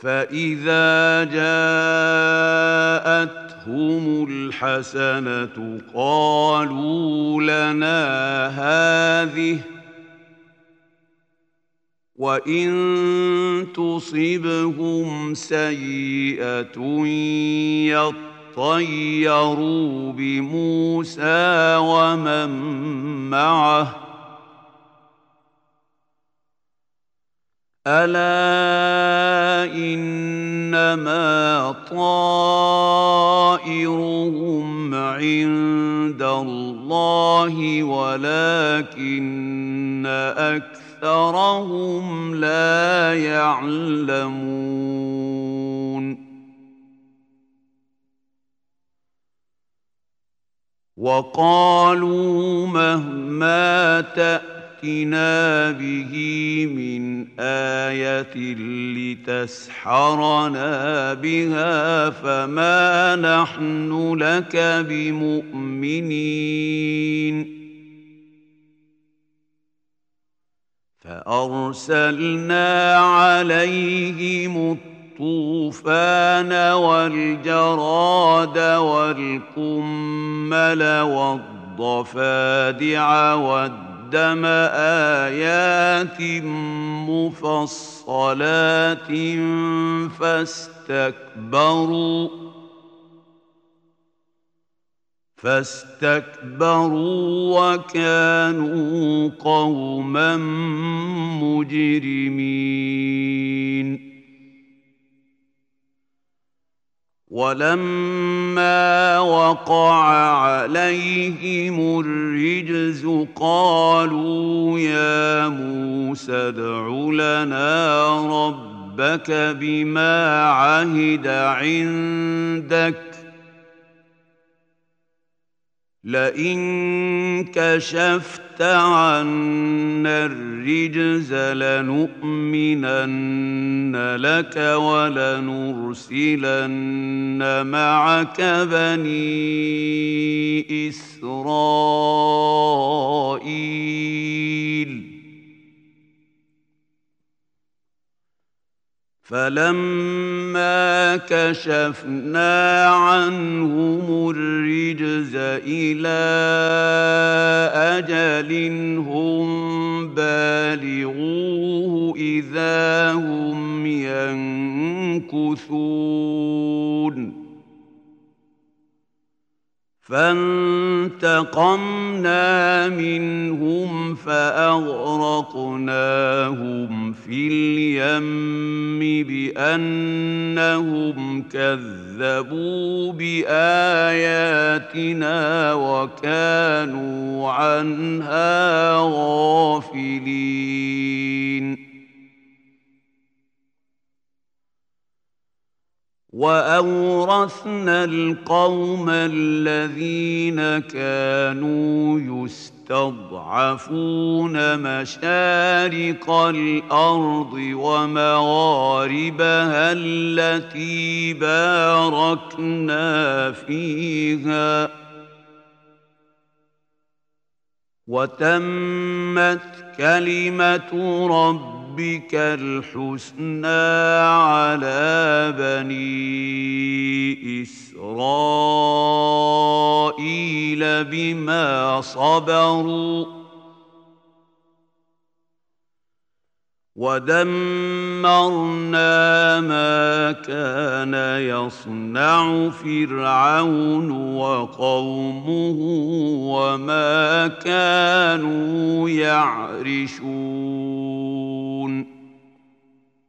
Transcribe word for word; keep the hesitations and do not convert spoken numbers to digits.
فإذا جاءتهم الحسنة قالوا لنا هذه وإن تصبهم سيئة يطيروا بموسى ومن معه ألا إنما طائرهم عند الله ولكن أكثرهم لا يعلمون وقالوا مهما تأتنا به من آية لتسحرنا بها فما نحن لك بمؤمنين فأرسلنا عليهم الطوفان والجراد والقمل والضفادع والدم قدم آيات مفصلات فاستكبروا فاستكبروا وكانوا قوما مجرمين ولما وقع عليهم الرجز قالوا يا موسى ادع لنا ربك بما عهد عندك لئن كشفت عنا الرجز لنؤمنن لك ولنرسلن معك بني إسرائيل فلما كشفنا عنهم الرجز إلى أجل هم بالغوه إذا هم ينكثون فانتقمنا منهم فأغرقناهم في اليم بأنهم كذبوا بآياتنا وكانوا عنها غافلين وأورثنا القوم الذين كانوا يستضعفون مشارق الأرض ومغاربها التي باركنا فيها وتمت كلمة ربك ربك الحسنى على بني إسرائيل بما صبروا ودمرنا ما كان يصنع فرعون وقومه وما كانوا يعرشون